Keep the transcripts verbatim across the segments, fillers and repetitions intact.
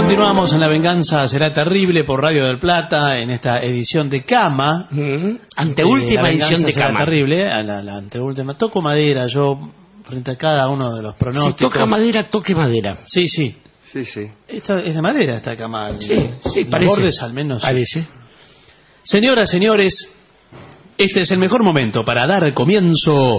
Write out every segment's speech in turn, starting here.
Continuamos en La Venganza Será Terrible por Radio del Plata en esta edición de Cama. Mm, anteúltima eh, edición de será Cama. Terrible, a la, la anteúltima. Toco madera yo frente a cada uno de los pronósticos. Si toca madera, toque madera. Sí, sí. Sí, sí. Esta es de madera esta cama. Sí, sí, Los parece. bordes al menos. Parece. Señoras, señores, este es el mejor momento para dar comienzo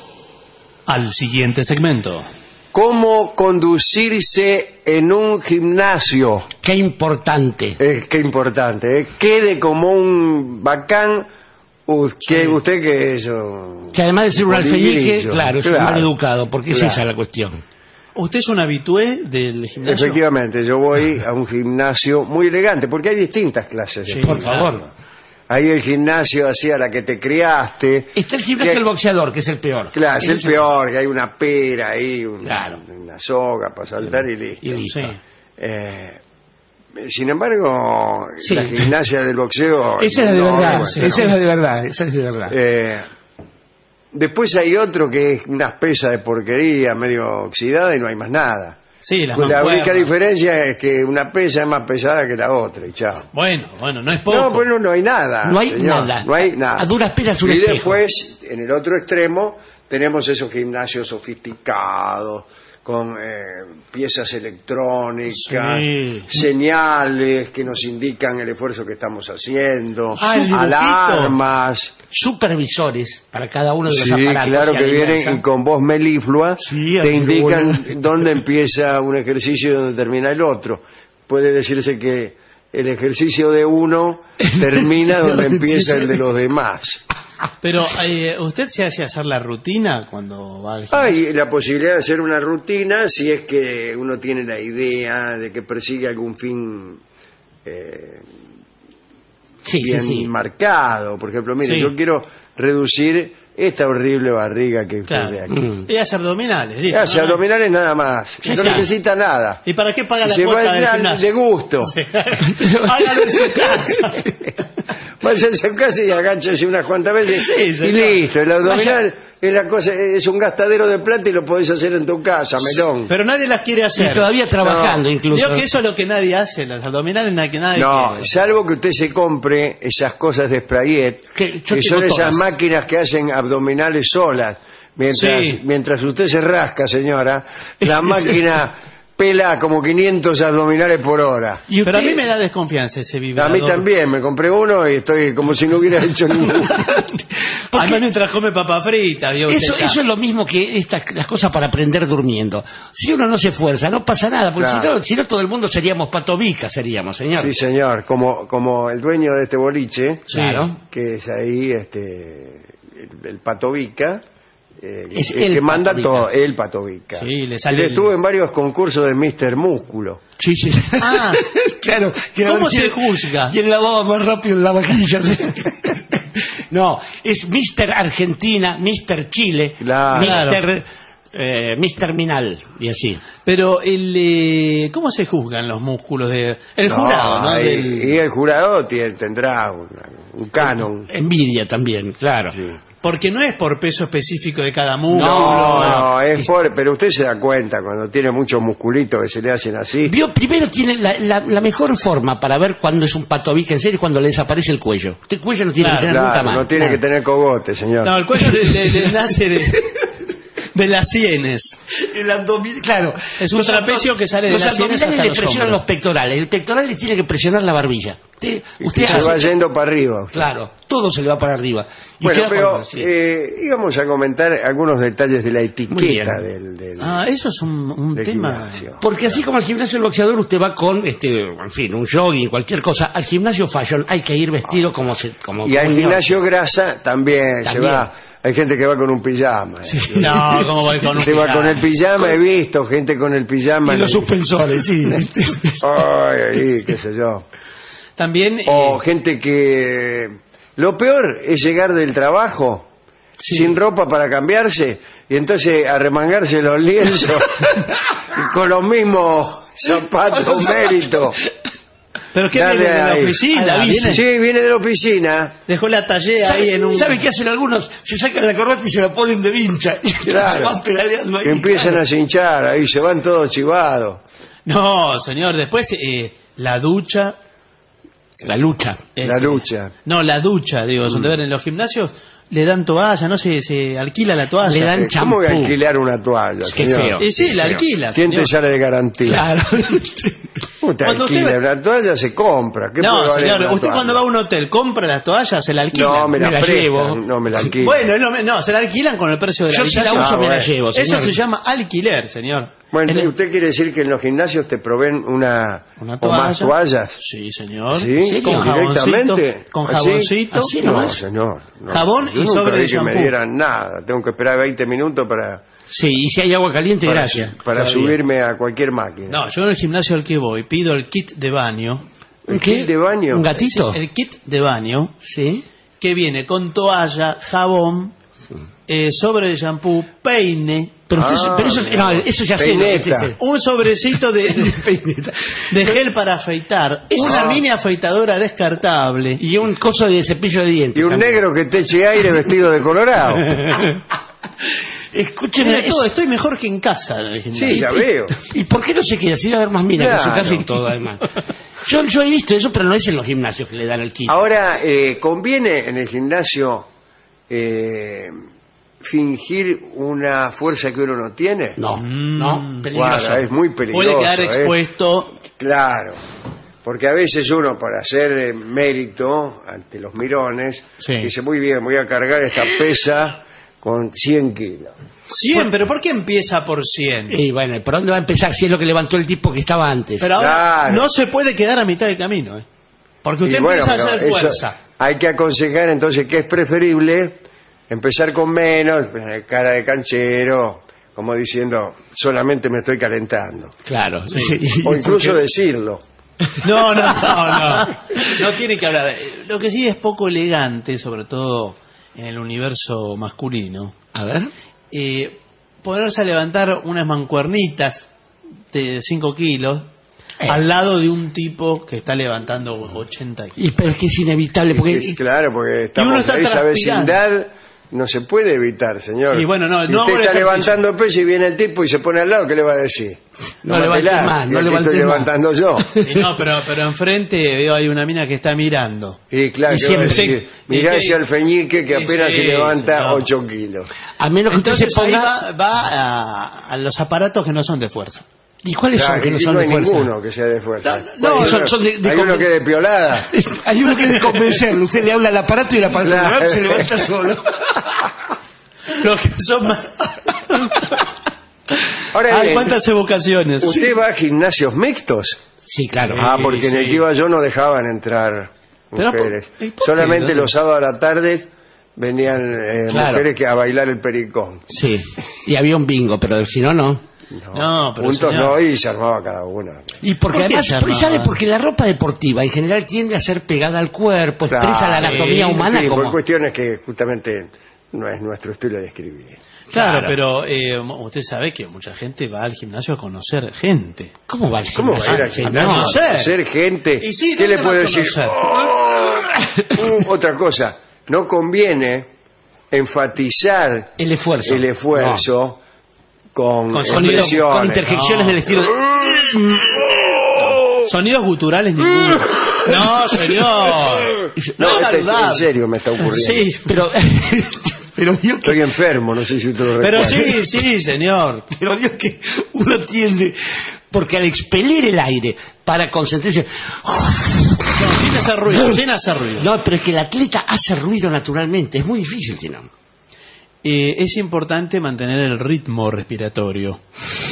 al siguiente segmento. ¿Cómo conducirse en un gimnasio? Qué importante. Eh, qué importante, ¿eh? Quede como un bacán usted, Sí. usted que es un... Que además de ser un alfeñique, Bolillo. claro, es un Claro. mal educado, porque es Claro. esa la cuestión. ¿Usted es un habitué del gimnasio? Efectivamente, yo voy a un gimnasio muy elegante, porque hay distintas clases de Sí, Por gimnasio. favor. Hay el gimnasio así a la que te criaste. Está el gimnasio que- del boxeador, que es el peor. Claro, es Ese el peor, que hay una pera ahí, un- Claro. una soga para saltar y listo. Y listo. Sí. Eh, sin embargo, Sí. la gimnasia del boxeo... Esa es la de no, verdad, bueno, esa no. es la de verdad, esa es de verdad. Eh, después hay otro que es una pesa de porquería, medio oxidada y no hay más nada. Sí, las Pues la única mancuernas. diferencia es que una pesa es más pesada que la otra y chao. Bueno, bueno, no es poco. No, pues no, no hay nada. No hay señor, nada. No hay nada. A duras penas un Y espejo. después, en el otro extremo, tenemos esos gimnasios sofisticados, con eh, piezas electrónicas, Sí. señales que nos indican el esfuerzo que estamos haciendo, Ah, el dibujito. alarmas. Supervisores para cada uno de los Sí, aparatos. claro y que vienen alianza. y con voz meliflua Sí, te así indican bueno. dónde empieza un ejercicio y dónde termina el otro. Puede decirse que el ejercicio de uno termina donde empieza el de los demás. Pero, eh, ¿usted se hace hacer la rutina cuando va al gimnasio? Hay la posibilidad de hacer una rutina si es que uno tiene la idea de que persigue algún fin eh, Sí, bien sí, sí. marcado. Por ejemplo, mire, Sí. yo quiero reducir esta horrible barriga que usted Claro. ve aquí. Mm. Y hace abdominales. listo, Hace ¿no? abdominales nada más. Ya No está. necesita nada. ¿Y para qué paga la Se va cuota del al- gimnasio? de gusto. Sí. Hágalo en su casa. Vaya a su casa y agáchese unas cuantas veces Sí, y señor. listo. El abdominal es la cosa, es un gastadero de plata y lo podés hacer en tu casa, melón. Pero nadie las quiere hacer. Y todavía trabajando No. incluso. Digo que eso es lo que nadie hace, las abdominales nadie, nadie No, quiere. salvo que usted se compre esas cosas de Sprayet, Que yo que son tengo esas todas. máquinas que hacen abdominales solas. Mientras, Sí. mientras usted se rasca, señora, la máquina pela como quinientos abdominales por hora. ¿Y Pero a usted- mí me da desconfianza ese A vibrador. mí también, me compré uno y estoy como si no hubiera hecho ninguno. Además mientras come papa frita, vio usted Eso, acá. eso es lo mismo que estas, las cosas para aprender durmiendo. Si uno no se esfuerza, no pasa nada, porque Claro. si, no, si no todo el mundo seríamos patovicas, seríamos, señor. Sí, señor, como, como el dueño de este boliche, Claro. que es ahí este el, el Patovica, eh, Es el el que manda Patovica. todo, el Patovica. Sí, le sale Él el- estuvo en varios concursos de míster Músculo. Sí, sí. Ah, claro. que ¿cómo a ver se quién- juzga? ¿Quién lavaba más rápido en la vajilla? Sí. No, es míster Argentina, míster Chile, Claro. míster eh, míster Minal, y así. Pero el, eh, ¿cómo se juzgan los músculos de el No, jurado, ¿no? y, Del- y el jurado tiene- tendrá un, un canon. Envidia también, claro. Sí. Porque no es por peso específico de cada músculo. No, no. no, es por, pero usted se da cuenta cuando tiene muchos musculitos que se le hacen así. Vio, primero tiene la, la- la mejor forma para ver cuándo es un patobica en serio es cuando le desaparece el cuello. Este cuello no tiene Claro, que tener nunca Claro, más. no tiene Nada. que tener cogote, señor. No, el cuello le, le- le nace de, de las sienes. El abdomen, claro. Es un Los trapecio abdo- que sale de los las sienes abdominales hasta le los presionan hombros. los pectorales. El pectoral le tiene que presionar la barbilla. Usted, usted Y se hace- va yendo para arriba. Claro, todo se le va para arriba. Y Bueno, queda pero con- sí. eh, íbamos a comentar algunos detalles de la Muy etiqueta bien. del, del, Ah, eso es un, un del tema. gimnasio. Porque así como al gimnasio del boxeador usted va con, este, en fin, un jogging, cualquier cosa, al gimnasio fashion hay que ir vestido como se... Como, Y al como un gimnasio grasa también, se También. va. Hay gente que va con un pijama. eh. No, ¿cómo voy con un Se va pijama? con el pijama, he visto gente con el pijama. Y en los el- suspensores, sí. Ay, ahí, qué sé yo. También. O eh, gente que... Lo peor es llegar del trabajo sin ropa para cambiarse y entonces arremangarse los lienzos y con los mismos zapatos méritos. ¿Pero qué Dale viene de la ahí. oficina? A la bici. ¿Viene? Sí, viene de la oficina. Dejó la tallea ahí en un... ¿Sabe qué hacen algunos? Se sacan la corbata y se la ponen de vincha. Y Claro. se van pedaleando ahí. Que empiezan claro. a cinchar, ahí se van todos chivados. No, señor, después eh, la ducha. La lucha. La es- lucha. No, la ducha, digo, son de ver en los gimnasios, le dan toalla, no sé, se alquila la toalla. Le dan Eh, ¿Cómo voy a champú. alquilar una toalla, Qué señor? feo. Y sí, la alquila, ¿Quién señor. te sale de garantía? Claro. ¿Cómo te Cuando alquila? usted- Una toalla se compra. ¿Qué puede No, valer señor, una usted toalla? cuando va a un hotel, compra las toallas, se la alquila. No, me la, Me la prestan, llevo. no me la alquilan. Bueno, es lo me- no, se la alquilan con el precio de la Yo si la habitación. uso Ah, me la bueno. llevo, señor. Eso se llama alquiler, señor. Bueno, Es la- ¿usted quiere decir que en los gimnasios te proveen una, Una o más toalla. toallas? Sí, señor. ¿Sí? Con ¿Directamente? jaboncito. Con ¿Así? jaboncito. Así No, nomás. señor. no. Jabón Yo y nunca sobre vi de que me shampoo. dieran nada. Tengo que esperar veinte minutos para, Sí, y si hay agua caliente, para, gracias. para Todavía. subirme a cualquier máquina. No, yo en el gimnasio al que voy pido el kit de baño. ¿Un ¿El kit de baño? ¿Un gatito? El kit de baño Sí. que viene con toalla, jabón, eh, sobre de shampoo, peine, Pero, usted- Ah, pero eso, no, eso ya sé. peineta. este- un sobrecito de, Peineta. de gel para afeitar, Eso- una Ah. mini afeitadora descartable. Y un coso de cepillo de dientes. Y un también. negro que te eche aire vestido de colorado. Escúcheme, Mira es- todo, estoy mejor que en casa. en el gimnasio. Sí, ya veo. ¿y por qué no se queda? Si va a haber más minas en su Claro. casa y todo, además. Yo, yo he visto eso, pero no es en los gimnasios que le dan el kit. Ahora, eh, ¿conviene en el gimnasio eh, fingir una fuerza que uno no tiene? No, Mm, no, peligroso. Guarda, es muy peligroso. Puede quedar ¿eh? expuesto. Claro, porque a veces uno para hacer eh, mérito ante los mirones, Sí. dice, muy bien, voy a cargar esta pesa con cien kilos. cien, pero ¿por qué empieza por cien? Y bueno, ¿por dónde va a empezar si es lo que levantó el tipo que estaba antes? Pero ahora Claro. no se puede quedar a mitad de camino, ¿eh? Porque usted Y bueno, empieza a pero hacer eso fuerza. hay que aconsejar entonces que es preferible empezar con menos, cara de canchero, como diciendo, solamente me estoy calentando. Claro. Sí. sí. O incluso Porque- decirlo. No, no, no, no. No tiene que hablar. Lo que sí es poco elegante, sobre todo en el universo masculino, A ver. eh, ponerse a levantar unas mancuernitas de cinco kilos Eh. al lado de un tipo que está levantando ochenta kilos. Y, pero es que es inevitable, porque... Es claro, porque uno estamos está en esa transpirando. vecindad, no se puede evitar, señor. Y bueno, no, Si no usted hago el está ejercicio. levantando peso y viene el tipo y se pone al lado, ¿qué le va a decir? No me levantes pelás, más, que no aquí levantes estoy más. levantando yo. Y no, pero, pero enfrente veo hay una mina que está mirando. Y claro, Y ¿qué va a siempre- decir? y Mirá que- ese alfeñique que y apenas sí, se levanta señor. ocho kilos. A menos que usted se Entonces ahí ponga... va, va a, a los aparatos que no son de fuerza. ¿Y cuáles Claro, son que no y son no de hay fuerza? ninguno que sea de fuerza. No, Hay son- uno- son de- de hay uno conven- que es de piolada. Hay uno que es de convencerlo. Usted le habla al aparato y el aparato Claro. se levanta solo. Los que son más... Ahora Ay, bien, cuántas evocaciones. ¿usted va a gimnasios mixtos? Sí, claro. Ah, Sí, porque en el sí. que iba yo no dejaban entrar Pero mujeres. por- ¿y por qué? Solamente ¿Dónde? los sábados a la tarde venían eh, Claro. mujeres que a bailar el pericón. Sí. Y había un bingo, pero si no, no. No, pero Juntos señor. no, y se armaba cada una. Y porque ¿Por qué además, se porque armaba? ¿sabe? Porque la ropa deportiva en general tiende a ser pegada al cuerpo, expresa la Claro, anatomía sí, humana Sí, por como... cuestiones que justamente no es nuestro estilo de escribir. Claro, Claro. pero eh, usted sabe que mucha gente va al gimnasio a conocer gente. ¿Cómo va el ¿Cómo va a ir al gimnasio? gimnasio? No. conocer. Ser gente. Y sí, ¿Qué ¿dónde le va puedo a decir? conocer? Uh, otra cosa, no conviene enfatizar El esfuerzo. el esfuerzo con, Con Sonido, expresiones. con interjecciones No. del estilo... de- Sonidos guturales ninguno. No, señor. No, No, es este- en saludable. serio me está ocurriendo. Sí, Pero... pero vio que... Estoy enfermo, no sé si usted lo pero recuerda. sí, sí, señor. Pero vio que uno tiende... Porque al expelir el aire para concentrarse... No, sin hacer ruido, sin hacer ruido. No, pero es que el atleta hace ruido naturalmente. Es muy difícil, si no. Eh, es importante mantener el ritmo respiratorio.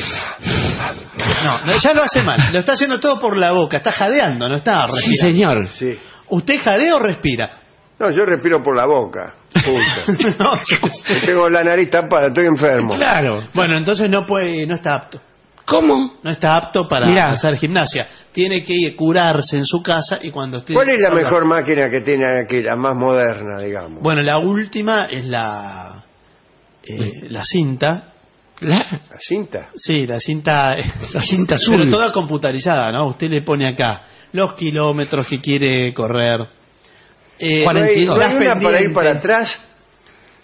No, no, ya lo hace mal. Lo está haciendo todo por la boca. Está jadeando, no está Sí, respirando. señor. Sí. ¿Usted jadea o respira? No, yo respiro por la boca. Punto. No, Tengo la nariz tapada, estoy enfermo. Claro. bueno, entonces no puede, no está apto. ¿Cómo? No está apto para Mirá. hacer gimnasia. Tiene que ir, curarse en su casa y cuando esté... ¿Cuál es la salga- mejor máquina que tiene aquí, la más moderna, digamos? Bueno, la última es la eh, la cinta. La, ¿La cinta? Sí, la cinta... la cinta azul. Pero toda computarizada, ¿no? Usted le pone acá los kilómetros que quiere correr. Eh, Cuarenta y dos. ¿No hay, no hay las una para ir pendientes. para atrás?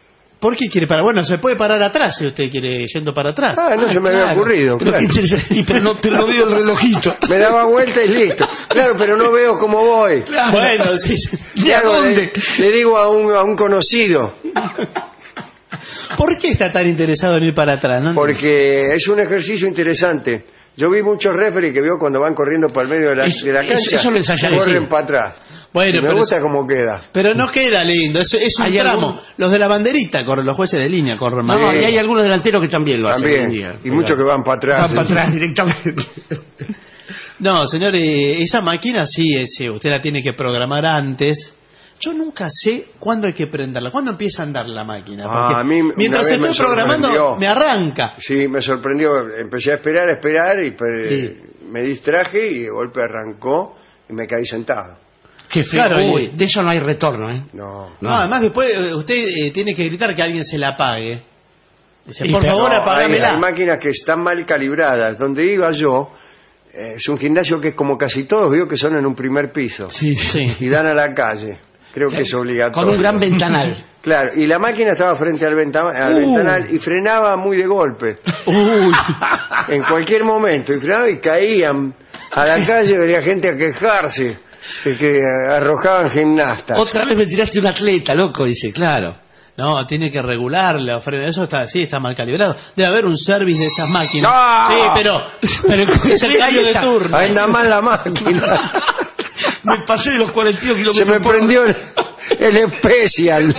¿Por qué quiere parar? Bueno, se puede parar atrás si usted quiere yendo para atrás. Ah, no se me Claro. había ocurrido. Pero, Claro. qué interesante. Y, pero, no, pero no veo el relojito. Me daba vuelta y listo. Claro, pero no veo cómo voy. Claro. Bueno, sí, sí. ¿De Claro, dónde? Le, le digo a un, a un conocido, ¿Por qué está tan interesado en ir para atrás? No? porque es un ejercicio interesante. Yo vi muchos referees que veo cuando van corriendo por el medio de la, Eso- de la eso- cancha, eso lo ensayaré, corren sí. para atrás. Bueno, Y me pero, gusta cómo queda. pero no queda lindo, es, es un ¿Hay tramo. algún- Los de la banderita corren, los jueces de línea corren más. No, Sí. y hay algunos delanteros que también lo hacen hoy en También. día. Y muchos que van para atrás. Van para atrás directamente. No, señor, eh, esa máquina sí, eh, sí, usted la tiene que programar antes. Yo nunca sé cuándo hay que prenderla, cuándo empieza a andar la máquina. Ah, porque a mí una mientras vez me estoy programando, sorprendió. me arranca. Sí, me sorprendió. Empecé a esperar, a esperar y pe- Sí. me distraje y de golpe arrancó y me caí sentado. Qué feo. Claro, Uy, y- de eso no hay retorno, ¿eh? No. No, además después eh, usted eh, tiene que gritar que alguien se la apague. Dice, Y por pero- favor, No, hay, apágamela. hay máquinas que están mal calibradas. Donde iba yo, eh, es un gimnasio que como casi todos veo que son en un primer piso Sí, Sí. y dan a la calle. Creo que es obligatorio. Con un gran ventanal. Claro, y la máquina estaba frente al, venta- al Uh. ventanal y frenaba muy de golpe. Uy. En cualquier momento. Y frenaba y caían a la calle, venía gente a quejarse de que arrojaban gimnastas. Otra vez me tiraste un atleta, loco, dice, claro. No, tiene que regularla, freno. Eso está, sí, está mal calibrado. Debe haber un service de esas máquinas. ¡No! Sí, pero, pero es el Sí, cambio ahí de está. turno. Ahí anda mal la máquina. Me pasé de los cuarenta y dos Se kilómetros me por hora. prendió el, el especial.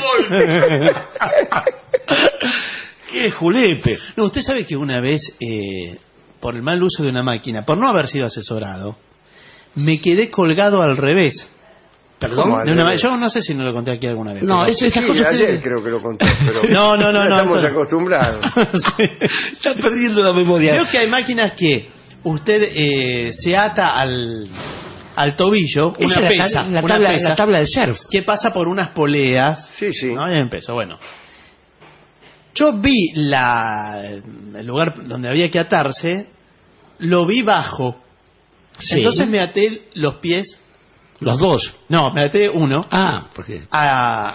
¡Qué julepe! No, usted sabe que una vez, eh, por el mal uso de una máquina, por no haber sido asesorado, me quedé colgado al revés. ¿Perdón? ¿Cómo al De una ma- revés? Yo no sé si no lo conté aquí alguna vez. No, pero- eso, estas Sí, cosas ayer tienen- creo que lo conté, pero No, no, no, no, estamos esto- acostumbrados. Sí. Está perdiendo la memoria. Creo que hay máquinas que usted eh, se ata al, al tobillo, Esa una es la, pesa, tab- la una tabla, pesa la tabla del surf. que pasa por unas poleas. Sí, sí. ¿No? Ya empezó, bueno. Yo vi la, el lugar donde había que atarse, lo vi bajo. Sí. Entonces me até los pies, Los dos. no, me até uno Ah, ¿por qué? a,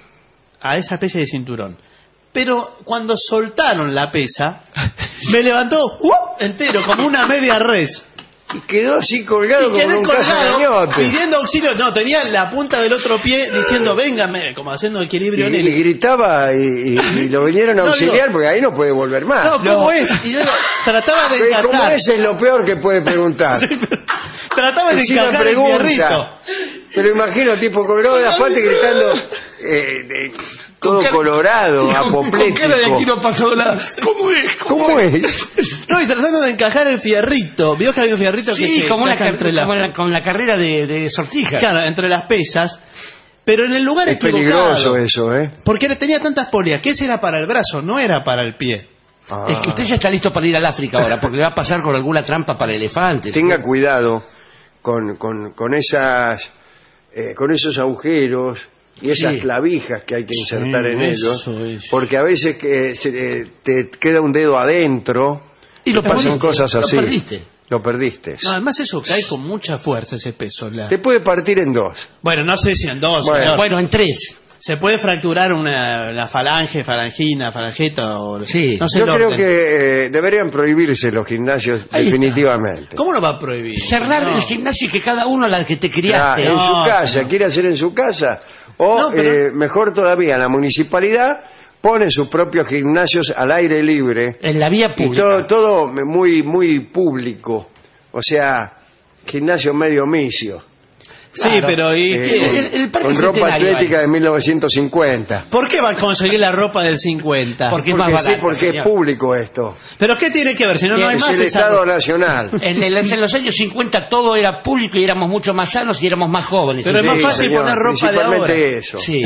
a esa especie de cinturón. Pero cuando soltaron la pesa, me levantó ¡uh! entero, como una media res. Y quedó así colgado Y como en quedé un colgado cazacañote. pidiendo auxilio. No, tenía la punta del otro pie diciendo, véngame, como haciendo Y, equilibrio en y él. gritaba y, y- y lo vinieron a No, auxiliar digo- porque ahí no puede volver más. No, ¿cómo es? Y yo trataba de Pero como encajar. ese es lo peor que puede preguntar. Trataba de Encima encajar el pregunta. fierrito. Pero imagino, tipo colgado de asfalto y gritando, eh, de- todo Con cara- colorado, Con- con cara de aquí apoplético. no pasó nada. ¿Cómo es? ¿Cómo es? No, y tratando de encajar el fierrito. Vio que había un fierrito que Sí, se como, la, encaja car- entre la- como la- con la carrera de, de sortija. claro, entre las pesas. Pero en el lugar Es equivocado. peligroso eso, ¿eh? Porque tenía tantas poleas que ese era para el brazo, no era para el pie. Ah. Es que usted ya está listo para ir al África ahora, porque le va a pasar con alguna trampa para elefantes. Tenga cuidado con, con, con esas eh, con esos agujeros y esas Sí. clavijas que hay que insertar en ellos, eso es. porque a veces que se, eh, te queda un dedo adentro Y lo pasan perdiste, cosas lo así. perdiste. Lo perdiste. No, además eso cae con mucha fuerza ese peso. la- Te puede partir en dos. Bueno, no sé si en dos, Bueno, señor. Bueno, en tres. Se puede fracturar una la falange, falangina, falangeta o Sí. no sé Yo el creo orden. que eh, deberían prohibirse los gimnasios Ahí está. definitivamente. ¿Cómo lo va a prohibir? Cerrar No. el gimnasio y que cada uno la que te Ah, criaste. en No, su casa, señor. quiere hacer en su casa, o No, pero- eh, mejor todavía, la municipalidad pone sus propios gimnasios al aire libre En la vía y pública. todo, todo muy, muy público, o sea, gimnasio medio misio, Sí, Claro. pero ¿y eh, qué? con, el- el Parque con ropa Centenario atlética ahí. de mil novecientos cincuenta. ¿Por qué va a conseguir la ropa del cincuenta? Porque es Porque más sí, barato, porque señor. es público esto. ¿Pero qué tiene que ver? Si no, no hay Es más el esa Estado ropa. Nacional. En, el- en los años cincuenta todo era público y éramos mucho más sanos y éramos más jóvenes. Pero es más Sí, fácil señor, poner ropa de principalmente ahora. eso. Sí.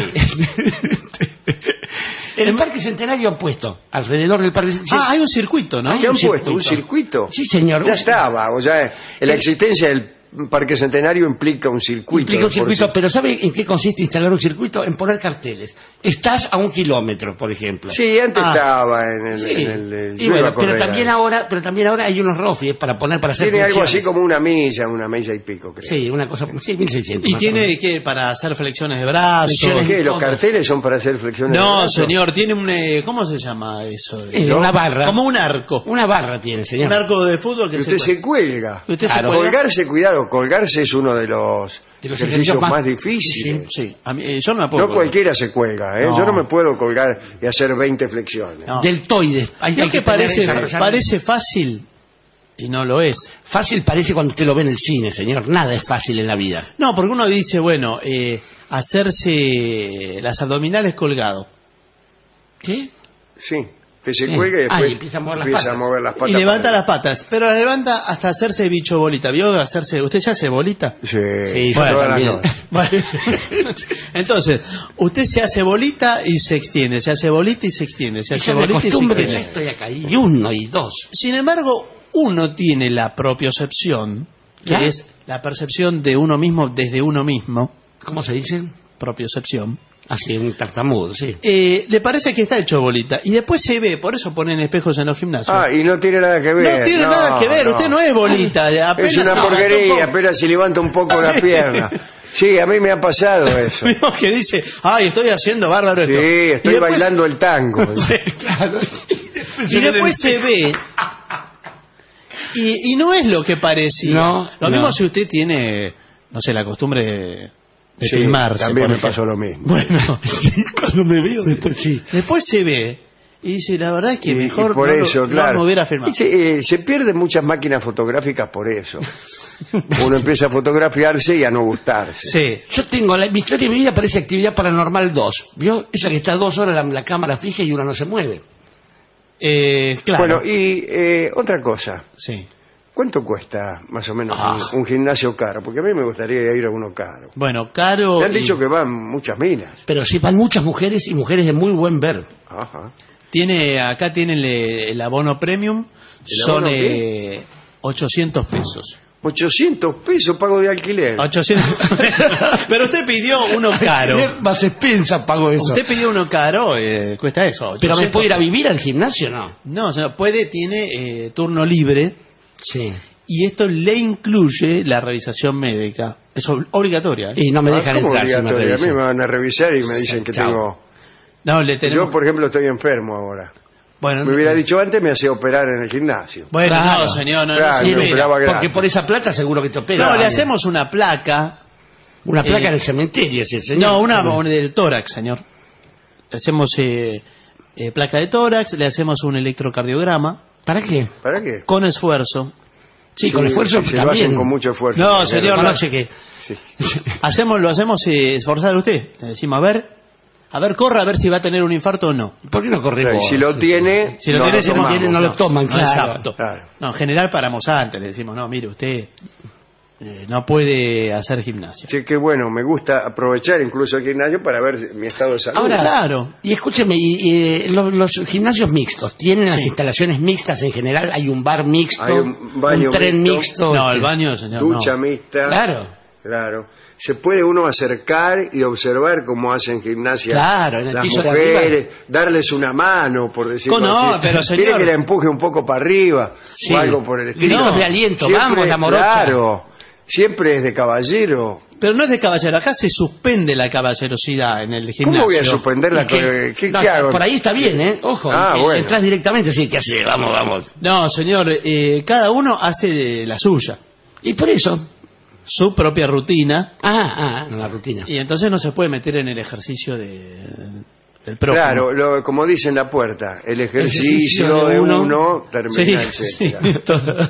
En el Parque Centenario han puesto, alrededor del Parque Centenario. Ah, hay un circuito, ¿no? Hay ¿Qué han un puesto? ¿Un circuito. circuito? Sí, señor. Ya Un- estaba, o sea, la existencia del Parque Centenario implica un circuito. Implica un de por circuito, sí. pero ¿sabe en qué consiste instalar un circuito? En poner carteles. Estás a un kilómetro, por ejemplo. Sí, antes Ah. estaba en el... Sí. en el- el- Y yo iba bueno, a correr pero también ahí. ahora, pero también ahora hay unos rofis para poner para hacer Tiene algo así flexiones. como una milla, una milla y pico, creo. Sí, una cosa, sí, mil seiscientos. Y más o tiene menos. que para hacer flexiones de brazos. Flexiones ¿Qué? ¿Los Todo. carteles son para hacer flexiones de No, brazos? señor, tiene un eh, ¿cómo se llama eso? Eh, ¿no? Una barra. Como un arco. Una barra tiene, señor. Un arco de fútbol que Y usted se se cuelga. Que usted se Claro. cuelga. Colgarse, cuidado, colgarse es uno de los, De los ejercicios ejercicios más, más- difíciles. Sí, a mí, eh, yo no me puedo. No colgar. cualquiera se cuelga, ¿eh? No. Yo no me puedo colgar y hacer veinte flexiones. No. Deltoides. Hay, Lo hay que tener parece, desarrollado- parece fácil y no lo es. Fácil parece cuando usted lo ve en el cine, señor. Nada es fácil en la vida. No, porque uno dice, bueno, eh, hacerse las abdominales colgado ¿Qué? Sí, usted se Sí. cuelga y Ah, después y empieza a mover las empieza a patas. mover las patas. y levanta para- las patas, pero las levanta hasta hacerse bicho bolita. ¿Vio? Hacerse, ¿usted ya hace bolita? Sí, Sí, yo todas las también. noches. Bueno, entonces, usted se hace bolita y se extiende, se hace bolita y se extiende, se Y hace yo me bolita y se acostumbro, ya extiende. estoy acá. Y uno, y dos. Sin embargo, uno tiene la propiocepción, que ¿Ya? es la percepción de uno mismo desde uno mismo, ¿Cómo se dice? propiocepción. Así, un tartamudo, sí. Eh, le parece que está hecho bolita y después se ve, por eso ponen espejos en los gimnasios. Ah, y no tiene nada que ver. no tiene nada que ver, usted no es bolita, apenas Es una se porquería, levanta un apenas si levanta un poco la Sí. pierna. Sí, a mí me ha pasado eso. poco. Vio que dice, ay, estoy haciendo bárbaro esto. Sí, Y estoy después- bailando el tango. Sí, claro. Y después se ve. Y, y no es lo que parecía. No, lo no. mismo si usted tiene, no sé, la costumbre de, de Sí, filmarse. también por me ejemplo. pasó lo mismo. Bueno, cuando me veo después sí. Después se ve y dice, la verdad es que Y- y mejor por no, lo- eso, no claro. me hubiera filmado. Y Se, eh, se pierden muchas máquinas fotográficas por eso. Uno empieza a fotografiarse y a no gustarse. Sí. Yo tengo, la, mi historia de mi vida parece Actividad Paranormal dos. ¿Vio? Esa que está dos horas la, la cámara fija y uno no se mueve. Eh, claro. Bueno, y eh, otra cosa. Sí. ¿Cuánto cuesta más o menos Ah. un, un gimnasio caro? Porque a mí me gustaría ir a uno caro. Bueno, caro. Me han y- dicho que van muchas minas. Pero sí van muchas mujeres y mujeres de muy buen ver. Ajá. Tiene, acá tienen el, el abono premium, son abono eh, ochocientos pesos. ochocientos pesos pago de alquiler. ochocientos. Pero usted pidió uno caro. Más expensa pago eso. Usted pidió uno caro, eh, cuesta eso. Pero me ochocientos. puedo ir a vivir al gimnasio, ¿no? No, señor, puede, tiene eh, turno libre Sí. y esto le incluye la revisación médica. Es ob- obligatoria. ¿eh? Y no me Ah, dejan ¿cómo entrar si me obligatorio? A mí revisan. me van a revisar y me dicen que Chao. tengo... No, le tenemos... Yo, por ejemplo, estoy enfermo ahora. bueno, Me hubiera dicho antes, me hacía operar en el gimnasio. bueno, Claro. no, señor, no, no Claro, se me opera. operaba gratis. Porque por esa plata seguro que te opera. No, le hacemos una placa. Una placa eh, en el cementerio, si el señor. No, una, una del tórax, señor. Le hacemos eh, eh, placa de tórax, le hacemos un electrocardiograma ¿Para qué? ¿Para qué? con esfuerzo. Sí, con Sí, esfuerzo si se lo también. hacen con mucho esfuerzo. No, Porque- señor, Reconoce que Sí. Hacemos, lo hacemos eh, esforzar a usted. Le decimos, a ver, a ver, corra a ver si va a tener un infarto o no. ¿Por qué no corre Claro, y vos? si lo tiene, Si lo no tiene, lo si no tomamos, tiene, no lo toman, No claro. es apto. Claro. No, en general paramos antes, le decimos, no, mire, usted eh, no puede hacer gimnasia. Sí, que bueno, me gusta aprovechar incluso el gimnasio para ver mi estado de salud. Ahora, Claro. y escúcheme, y, y, los, los gimnasios mixtos, ¿tienen las instalaciones mixtas en general? ¿Hay un bar mixto? Hay un baño tren mixto. mixto? No, el baño, señor, ducha no. mixta. Claro, Claro. Se puede uno acercar y observar cómo hacen gimnasia Claro, en el las piso de mujeres, darles una mano, por decirlo No, así. pero, señor- Quiere que la empuje un poco para arriba Sí. o algo por el estilo. Gritos de aliento, Siempre- vamos, la morocha. Claro, siempre es de caballero. Pero no es de caballero, acá se suspende la caballerosidad en el gimnasio. ¿Cómo voy a suspender la... ¿Y qué? ¿Qué, qué, No, qué hago? por ahí está bien, ¿eh? Ojo, Ah, eh, bueno. entras directamente, sí, ¿qué hace? Vamos, vamos. No, señor, eh, cada uno hace la suya, Y por eso, su propia rutina, ah, ah, en la rutina. y entonces no se puede meter en el ejercicio de, del prójimo. Claro, lo- como dice en la puerta, el ejercicio, Ejercicio de de uno. uno, termina, Sí, etcétera. sí, todo.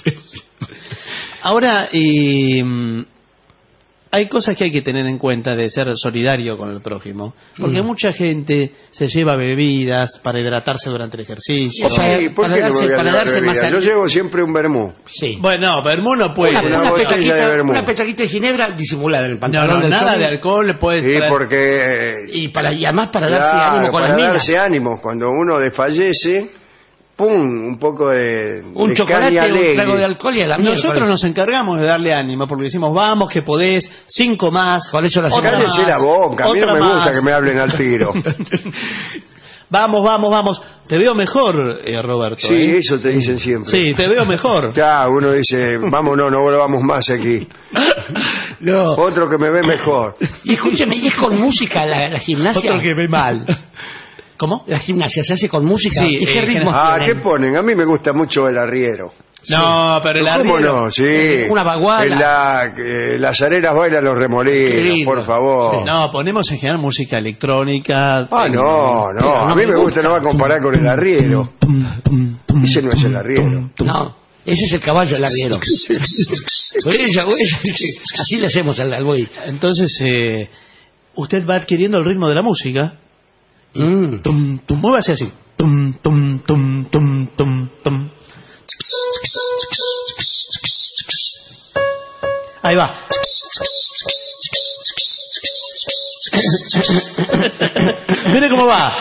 Ahora, eh, hay cosas que hay que tener en cuenta de ser solidario con el prójimo, porque Mm. mucha gente se lleva bebidas para hidratarse durante el ejercicio. O sea, Sí, ¿por para qué no me darse- voy a para llevar darse bebida? más Yo al- llevo siempre un vermú. Sí. Bueno, no, Vermú no puede. Una, una una botella petaquita, de vermú. una petaquita de ginebra disimulada en el No, pantalón no, del nada sol. de alcohol puede Sí, traer- porque... Y, para, y además para darse Claro, ánimo con para las minas. darse ánimo. Cuando uno desfallece, pum, un poco de, Un de chocolate, caña un alegre. trago de alcohol y a la mierda. Nosotros nos encargamos de darle ánimo, porque decimos, vamos, que podés, cinco más. Por eso la otra semana- Cállese más, la boca, a mí no otra me gusta más. que me hablen al tiro. Vamos, vamos, vamos. Te veo mejor, eh, Roberto. Sí, ¿eh? eso te dicen siempre. Sí, te veo mejor. Ya, uno dice, vamos, no, no volvamos más aquí. No. Otro que me ve mejor. Y escúcheme, ¿y es con música la, la gimnasia? Otro que ve mal. ¿Cómo? La gimnasia se hace con música. Sí, ¿Y qué eh, ritmo Ah, tiene? ¿qué ponen? A mí me gusta mucho el arriero. No, pero el ¿Cómo arriero... no? Sí. Una baguala. En la, eh, las arenas bailan los Qué remolinos, lindo. por favor. No, ponemos en general música electrónica. Ah, no, no. Pero no A mí me me gusta, no va a comparar con el arriero. Ese no es el arriero. No, ese es el caballo, el arriero. Huella, huella. Así le hacemos al, al buey. Entonces, eh, usted va adquiriendo el ritmo de la música. Mm. Tum, tum, muévase así. Tum, tum, tum, tum, tum, tum. Ahí va. Mire cómo va.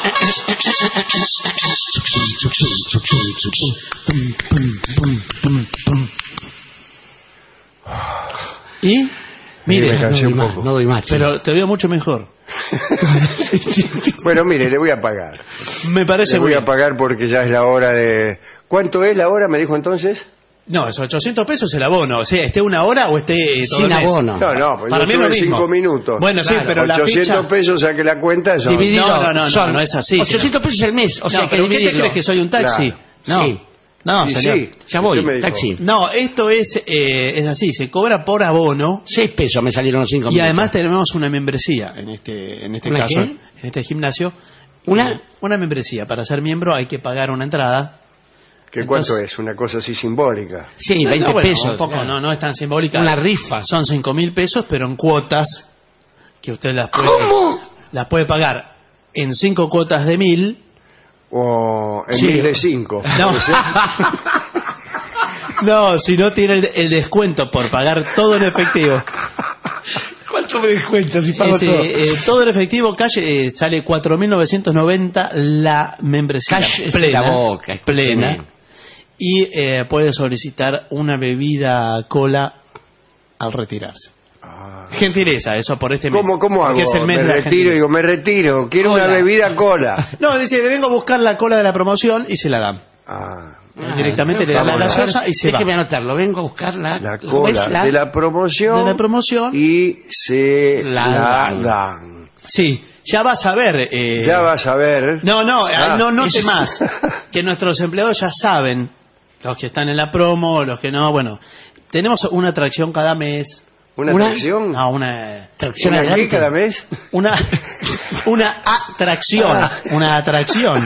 Y mire, Me cansé no doy un más, poco. no doy más. che. pero te veo mucho mejor. Bueno, mire, le voy a pagar. Me parece Le voy muy a pagar porque ya es la hora de... ¿Cuánto es la hora, me dijo entonces? No, es ochocientos pesos el abono. O sea, esté una hora o esté todo Sin el mes. abono. No, no, pues Para yo mí es lo tuve mismo. cinco minutos. Bueno, sí, Claro. pero la ochocientos ficha... pesos, saque la cuenta, son... Dividido, No, no, no, son no, no es así, ochocientos pesos el mes, o sea no, que pero ¿qué te dividirlo. crees que soy un taxi? Claro. No, Sí. no, Sí, señor. sí. Ya voy, ¿Qué me dijo? taxi. No, esto es, eh, es así, se cobra por abono Seis pesos me salieron los cinco y minutos. además tenemos una membresía en este, en este ¿Una caso, qué? en este gimnasio. ¿Una? Eh, Una membresía. Para ser miembro hay que pagar una entrada. ¿Qué cuánto Entonces- es? Una cosa así simbólica. Sí, No, veinte bueno, pesos. un poco, claro. no, no es tan simbólica. Una rifa. Son cinco mil pesos, pero en cuotas que usted las puede, ¿Cómo? las puede pagar en cinco cuotas de mil. O en Sí. mil de cinco. No. ¿Puede ser? No, si no tiene el, el descuento por pagar todo en efectivo. ¿Cuánto me descuento si Ese, eh, todo en efectivo, calle, eh, sale cuatro mil novecientos noventa la membresía Cállese plena, la boca, plena. escúcheme. Y eh, puede solicitar una bebida cola al retirarse. Ah. Gentileza, eso por este mes. ¿Cómo, cómo hago? Porque es el mes Me de la retiro, gentileza. digo, me retiro. Quiero Cola. una bebida cola. No, dice, vengo a buscar la cola de la promoción y se la dan. Ah, Ah, Directamente le dan la vamos, gaseosa y se va. Déjeme anotarlo, vengo a buscar la, la ¿cómo es? cola de la promoción. De la promoción. Y se La la, dan. dan. Sí, ya vas a ver. eh, Ya vas a ver. No, no, Ah, no note eso- más. Que nuestros empleados ya saben, los que están en la promo, los que no, bueno, tenemos una atracción cada mes. ¿Una, Una- atracción? No, una Tracción ¿Una qué adelante. cada mes? una una atracción, Ah. una atracción.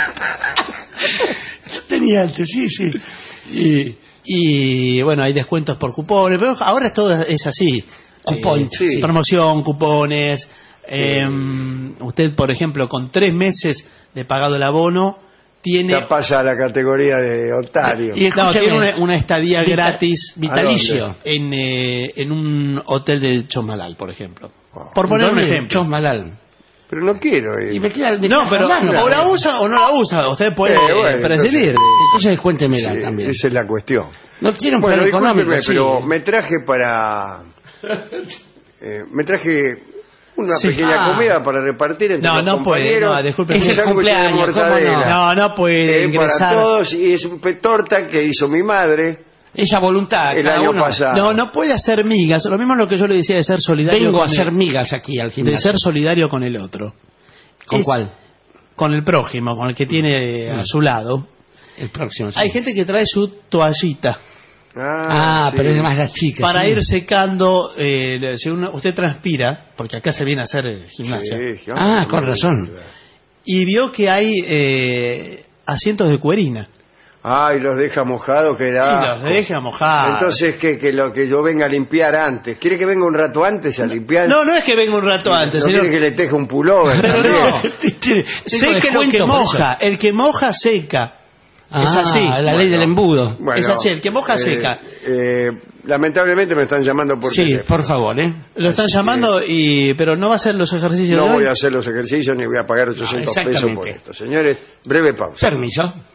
Tenía antes, sí, sí. Y, y, bueno, hay descuentos por cupones, pero ahora es todo es así. Cupón, Eh, sí. Promoción, cupones. eh, usted, por ejemplo, con tres meses de pagado el abono, tiene, Ya pasa a la categoría de otario. Y no, escúcheme, tiene una, una estadía vita- gratis vitalicio. en, eh, en un hotel de Chosmalal, por ejemplo. Por poner un ¿Dónde? ejemplo. Chosmalal. Pero no quiero ir. Y me queda, me No, queda pero Fernando. o la usa o no la usa. Usted puede Eh, eh, bueno, prescindir. Entonces descuéntemela Sí, también. esa es la cuestión. No tiene un Bueno, plan económico, discúlpeme, sí. pero me traje para... eh, me traje una Sí. pequeña Ah. comida para repartir entre No, los no puede, compañeros. no, disculpe. Un Es el sándwich de cumpleaños, ¿cómo no? mortadela. No, no puede Eh, ingresar. para todos, y es un pe- torta que hizo mi madre Esa voluntad, el cada año uno. pasado. No, no puede hacer migas. Lo mismo es lo que yo le decía de ser solidario. Vengo con a hacer el, migas aquí al de gimnasio. ser solidario con el otro. ¿Con Es- cuál? Con el prójimo, con el que tiene Mm. a su lado. El próximo. sí. Hay gente que trae su toallita Ah, sí. pero es más las chicas. para sí. ir secando. Eh, si uno- usted transpira, porque acá se viene a hacer eh, gimnasia, Sí, Ah, con razón. y vio que hay eh, asientos de cuerina. Ay, los deja mojados, que Y da. los deja mojados. Entonces, que, que lo que yo venga a limpiar antes. ¿Quiere que venga un rato antes a limpiar? No, no es que venga un rato antes, ¿No señor. quiere que le teje un pullover Pero también? no. Seque lo que moja. El que moja seca. Ah, es así. la ley Bueno. del embudo. Bueno, Es así, el que moja eh, seca. eh, lamentablemente me están llamando por Sí, teléfono. por favor, ¿eh? Lo están llamando y pero no va a hacer los ejercicios No de hoy. voy a hacer los ejercicios ni voy a pagar ochocientos pesos por exactamente. esto. Señores, breve pausa. Permiso.